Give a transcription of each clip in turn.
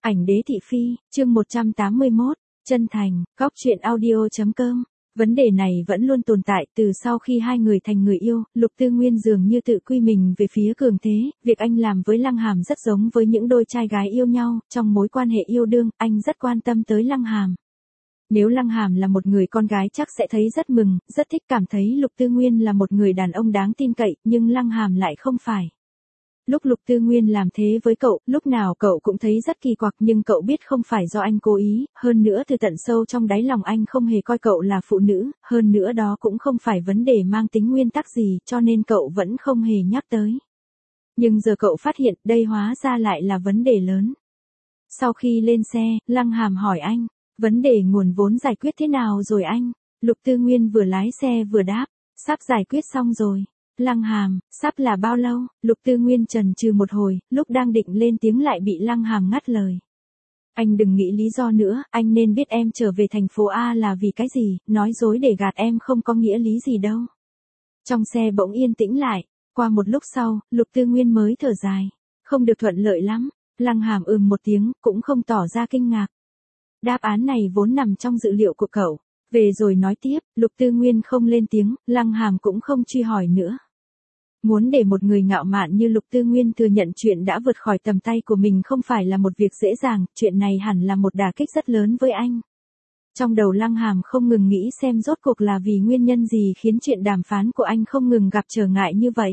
Ảnh đế thị phi, chương 181, chân thành, góc truyện audio.com. Vấn đề này vẫn luôn tồn tại từ sau khi hai người thành người yêu, Lục Tư Nguyên dường như tự quy mình về phía cường thế, việc anh làm với Lăng Hàm rất giống với những đôi trai gái yêu nhau, trong mối quan hệ yêu đương, anh rất quan tâm tới Lăng Hàm. Nếu Lăng Hàm là một người con gái chắc sẽ thấy rất mừng, rất thích, cảm thấy Lục Tư Nguyên là một người đàn ông đáng tin cậy, nhưng Lăng Hàm lại không phải. Lúc Lục Tư Nguyên làm thế với cậu, lúc nào cậu cũng thấy rất kỳ quặc, nhưng cậu biết không phải do anh cố ý, hơn nữa từ tận sâu trong đáy lòng anh không hề coi cậu là phụ nữ, hơn nữa đó cũng không phải vấn đề mang tính nguyên tắc gì, cho nên cậu vẫn không hề nhắc tới. Nhưng giờ cậu phát hiện đây hóa ra lại là vấn đề lớn. Sau khi lên xe, Lăng Hàm hỏi anh, vấn đề nguồn vốn giải quyết thế nào rồi anh? Lục Tư Nguyên vừa lái xe vừa đáp, sắp giải quyết xong rồi. Lăng Hàm, sắp là bao lâu? Lục Tư Nguyên chần chừ một hồi, lúc đang định lên tiếng lại bị Lăng Hàm ngắt lời. Anh đừng nghĩ lý do nữa, anh nên biết em trở về thành phố A là vì cái gì, nói dối để gạt em không có nghĩa lý gì đâu. Trong xe bỗng yên tĩnh lại, qua một lúc sau, Lục Tư Nguyên mới thở dài. Không được thuận lợi lắm. Lăng Hàm một tiếng, cũng không tỏ ra kinh ngạc. Đáp án này vốn nằm trong dự liệu của cậu. Về rồi nói tiếp, Lục Tư Nguyên không lên tiếng, Lăng Hàm cũng không truy hỏi nữa. Muốn để một người ngạo mạn như Lục Tư Nguyên thừa nhận chuyện đã vượt khỏi tầm tay của mình không phải là một việc dễ dàng, chuyện này hẳn là một đả kích rất lớn với anh. Trong đầu Lăng Hàm không ngừng nghĩ xem rốt cuộc là vì nguyên nhân gì khiến chuyện đàm phán của anh không ngừng gặp trở ngại như vậy.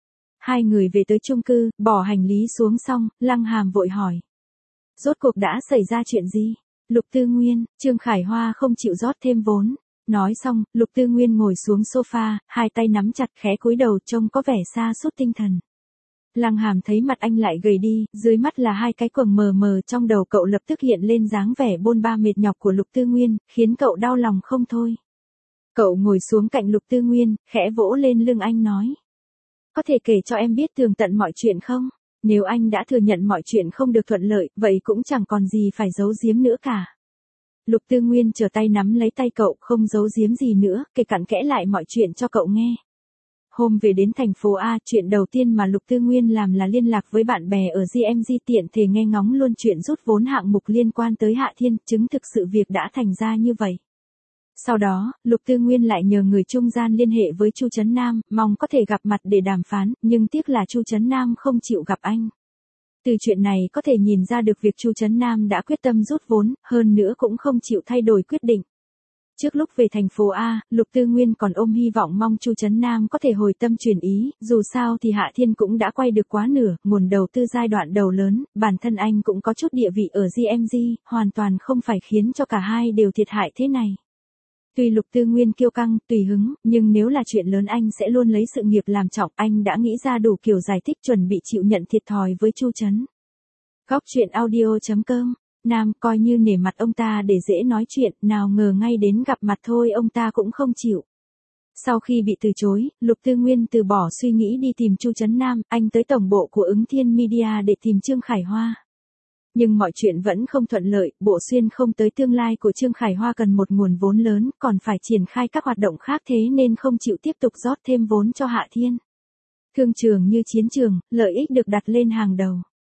Hai người về tới chung cư, bỏ hành lý xuống xong, Lăng Hàm vội hỏi. Rốt cuộc đã xảy ra chuyện gì? Lục Tư Nguyên, Trương Khải Hoa không chịu rót thêm vốn. Nói xong, Lục Tư Nguyên ngồi xuống sofa, hai tay nắm chặt khẽ cúi đầu trông có vẻ sa sút tinh thần. Lăng Hàm thấy mặt anh lại gầy đi, dưới mắt là hai cái quầng mờ mờ, trong đầu cậu lập tức hiện lên dáng vẻ bôn ba mệt nhọc của Lục Tư Nguyên, khiến cậu đau lòng không thôi. Cậu ngồi xuống cạnh Lục Tư Nguyên, khẽ vỗ lên lưng anh nói. Có thể kể cho em biết tường tận mọi chuyện không? Nếu anh đã thừa nhận mọi chuyện không được thuận lợi, vậy cũng chẳng còn gì phải giấu giếm nữa cả. Lục Tư Nguyên trở tay nắm lấy tay cậu, không giấu giếm gì nữa, kể cặn kẽ lại mọi chuyện cho cậu nghe. Hôm về đến thành phố A, chuyện đầu tiên mà Lục Tư Nguyên làm là liên lạc với bạn bè ở GMG tiện thể nghe ngóng luôn chuyện rút vốn hạng mục liên quan tới Hạ Thiên, chứng thực sự việc đã thành ra như vậy. Sau đó, Lục Tư Nguyên lại nhờ người trung gian liên hệ với Chu Trấn Nam, mong có thể gặp mặt để đàm phán, nhưng tiếc là Chu Trấn Nam không chịu gặp anh. Từ chuyện này có thể nhìn ra được việc Chu Trấn Nam đã quyết tâm rút vốn, hơn nữa cũng không chịu thay đổi quyết định. Trước lúc về thành phố A, Lục Tư Nguyên còn ôm hy vọng mong Chu Trấn Nam có thể hồi tâm chuyển ý, dù sao thì Hạ Thiên cũng đã quay được quá nửa, nguồn đầu tư giai đoạn đầu lớn, bản thân anh cũng có chút địa vị ở GMG, hoàn toàn không phải khiến cho cả hai đều thiệt hại thế này. Tuy Lục Tư Nguyên kiêu căng, tùy hứng, nhưng nếu là chuyện lớn anh sẽ luôn lấy sự nghiệp làm trọng, anh đã nghĩ ra đủ kiểu giải thích chuẩn bị chịu nhận thiệt thòi với Chu Trấn. Góc truyện audio.com, Nam coi như nể mặt ông ta để dễ nói chuyện, nào ngờ ngay đến gặp mặt thôi ông ta cũng không chịu. Sau khi bị từ chối, Lục Tư Nguyên từ bỏ suy nghĩ đi tìm Chu Trấn Nam, anh tới tổng bộ của Ứng Thiên Media để tìm Trương Khải Hoa. Nhưng mọi chuyện vẫn không thuận lợi, Bộ Xuyên không tới, tương lai của Trương Khải Hoa cần một nguồn vốn lớn, còn phải triển khai các hoạt động khác, thế nên không chịu tiếp tục rót thêm vốn cho Hạ Thiên. Thương trường như chiến trường, lợi ích được đặt lên hàng đầu.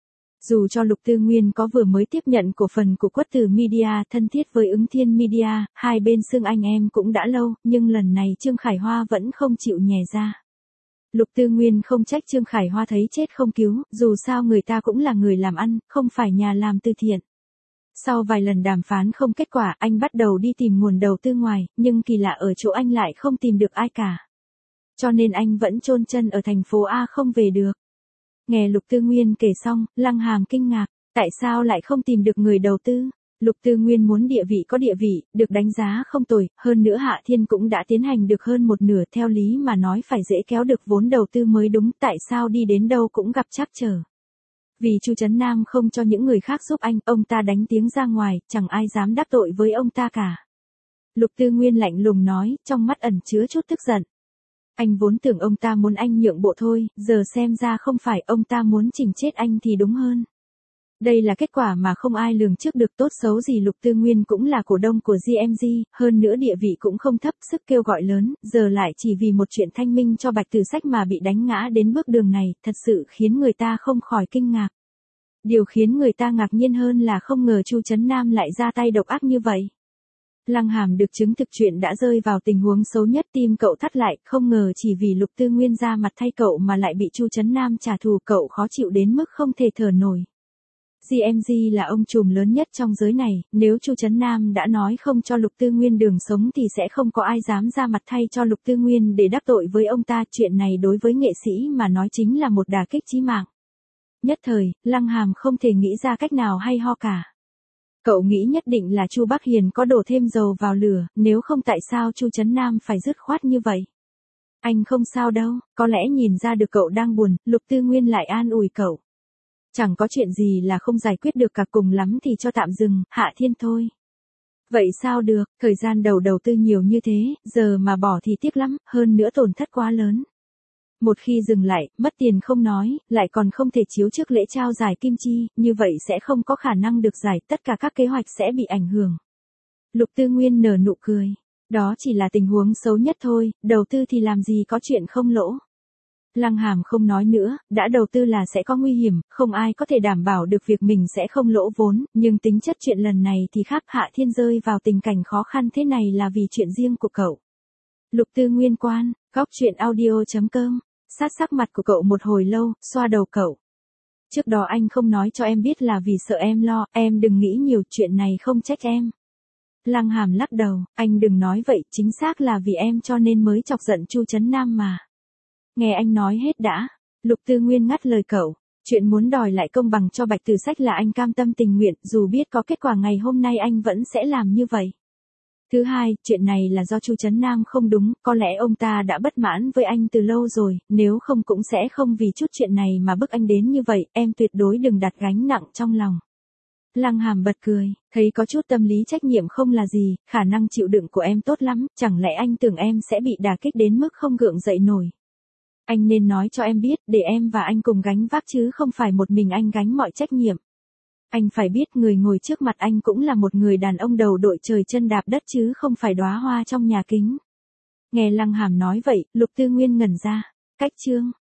Dù cho Lục Tư Nguyên có vừa mới tiếp nhận cổ phần của Quất Tử Media thân thiết với Ứng Thiên Media, hai bên xưng anh em cũng đã lâu, nhưng lần này Trương Khải Hoa vẫn không chịu nhè ra. Lục Tư Nguyên không trách Trương Khải Hoa thấy chết không cứu, dù sao người ta cũng là người làm ăn, không phải nhà làm từ thiện. Sau vài lần đàm phán không kết quả, anh bắt đầu đi tìm nguồn đầu tư ngoài, nhưng kỳ lạ ở chỗ anh lại không tìm được ai cả. Cho nên anh vẫn chôn chân ở thành phố A không về được. Nghe Lục Tư Nguyên kể xong, Lăng Hàm kinh ngạc, tại sao lại không tìm được người đầu tư? Lục Tư Nguyên muốn địa vị có địa vị, được đánh giá không tồi, hơn nữa Hạ Thiên cũng đã tiến hành được hơn một nửa, theo lý mà nói phải dễ kéo được vốn đầu tư mới đúng, tại sao đi đến đâu cũng gặp trắc trở. Vì Chu Trấn Nam không cho những người khác giúp anh, ông ta đánh tiếng ra ngoài, chẳng ai dám đắc tội với ông ta cả. Lục Tư Nguyên lạnh lùng nói, trong mắt ẩn chứa chút tức giận. Anh vốn tưởng ông ta muốn anh nhượng bộ thôi, giờ xem ra không phải, ông ta muốn chỉnh chết anh thì đúng hơn. Đây là kết quả mà không ai lường trước được, tốt xấu gì Lục Tư Nguyên cũng là cổ đông của GMG, hơn nữa địa vị cũng không thấp, sức kêu gọi lớn, giờ lại chỉ vì một chuyện thanh minh cho Bạch Tử Sách mà bị đánh ngã đến bước đường này, thật sự khiến người ta không khỏi kinh ngạc. Điều khiến người ta ngạc nhiên hơn là không ngờ Chu Trấn Nam lại ra tay độc ác như vậy. Lăng Hàm được chứng thực chuyện đã rơi vào tình huống xấu nhất, tim cậu thắt lại, không ngờ chỉ vì Lục Tư Nguyên ra mặt thay cậu mà lại bị Chu Trấn Nam trả thù, cậu khó chịu đến mức không thể thở nổi. GMG là ông trùm lớn nhất trong giới này, nếu Chu Trấn Nam đã nói không cho Lục Tư Nguyên đường sống thì sẽ không có ai dám ra mặt thay cho Lục Tư Nguyên để đắc tội với ông ta, chuyện này đối với nghệ sĩ mà nói chính là một đả kích chí mạng. Nhất thời, Lăng Hàm không thể nghĩ ra cách nào hay ho cả. Cậu nghĩ nhất định là Chu Bắc Hiền có đổ thêm dầu vào lửa, nếu không tại sao Chu Trấn Nam phải dứt khoát như vậy. Anh không sao đâu, có lẽ nhìn ra được cậu đang buồn, Lục Tư Nguyên lại an ủi cậu. Chẳng có chuyện gì là không giải quyết được cả, cùng lắm thì cho tạm dừng, Hạ Thiên thôi. Vậy sao được, thời gian đầu tư nhiều như thế, giờ mà bỏ thì tiếc lắm, hơn nữa tổn thất quá lớn. Một khi dừng lại, mất tiền không nói, lại còn không thể chiếu trước lễ trao giải Kim Chi, như vậy sẽ không có khả năng được giải, tất cả các kế hoạch sẽ bị ảnh hưởng. Lục Tư Nguyên nở nụ cười. Đó chỉ là tình huống xấu nhất thôi, đầu tư thì làm gì có chuyện không lỗ. Lăng Hàm không nói nữa, đã đầu tư là sẽ có nguy hiểm, không ai có thể đảm bảo được việc mình sẽ không lỗ vốn, nhưng tính chất chuyện lần này thì khác. Hạ Thiên rơi vào tình cảnh khó khăn thế này là vì chuyện riêng của cậu. Lục Tư Nguyên quan, góc truyện audio.com, sát sắc mặt của cậu một hồi lâu, xoa đầu cậu. Trước đó anh không nói cho em biết là vì sợ em lo, em đừng nghĩ nhiều, chuyện này không trách em. Lăng Hàm lắc đầu, anh đừng nói vậy, chính xác là vì em cho nên mới chọc giận Chu Trấn Nam mà. Nghe anh nói hết đã. Lục Tư Nguyên ngắt lời cậu. Chuyện muốn đòi lại công bằng cho Bạch Tử Sách là anh cam tâm tình nguyện, dù biết có kết quả ngày hôm nay anh vẫn sẽ làm như vậy. Thứ hai, chuyện này là do Chu Trấn Nam không đúng, có lẽ ông ta đã bất mãn với anh từ lâu rồi, nếu không cũng sẽ không vì chút chuyện này mà bức anh đến như vậy, em tuyệt đối đừng đặt gánh nặng trong lòng. Lăng Hàm bật cười, thấy có chút tâm lý trách nhiệm không là gì, khả năng chịu đựng của em tốt lắm, chẳng lẽ anh tưởng em sẽ bị đả kích đến mức không gượng dậy nổi. Anh nên nói cho em biết, để em và anh cùng gánh vác chứ không phải một mình anh gánh mọi trách nhiệm. Anh phải biết người ngồi trước mặt anh cũng là một người đàn ông đầu đội trời chân đạp đất chứ không phải đóa hoa trong nhà kính. Nghe Lăng Hàm nói vậy, Lục Tư Nguyên ngẩn ra. Cách chương